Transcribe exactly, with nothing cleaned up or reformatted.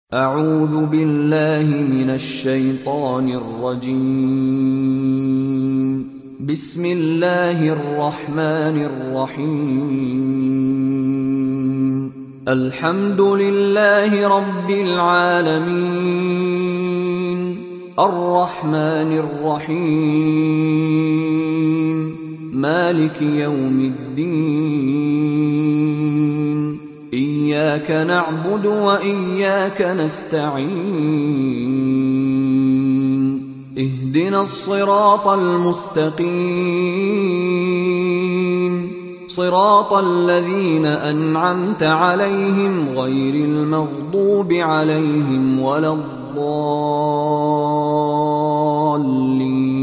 أعوذ بالله من الشيطان الرجيم. بسم الله الرحمن الرحيم. الحمد لله رب العالمين، الرحمن الرحيم، مالك يوم الدين. إياك نعبد وإياك نستعين. اهدنا الصراط المستقيم، صراط الذين أنعمت عليهم غير المغضوب عليهم ولا الضالين.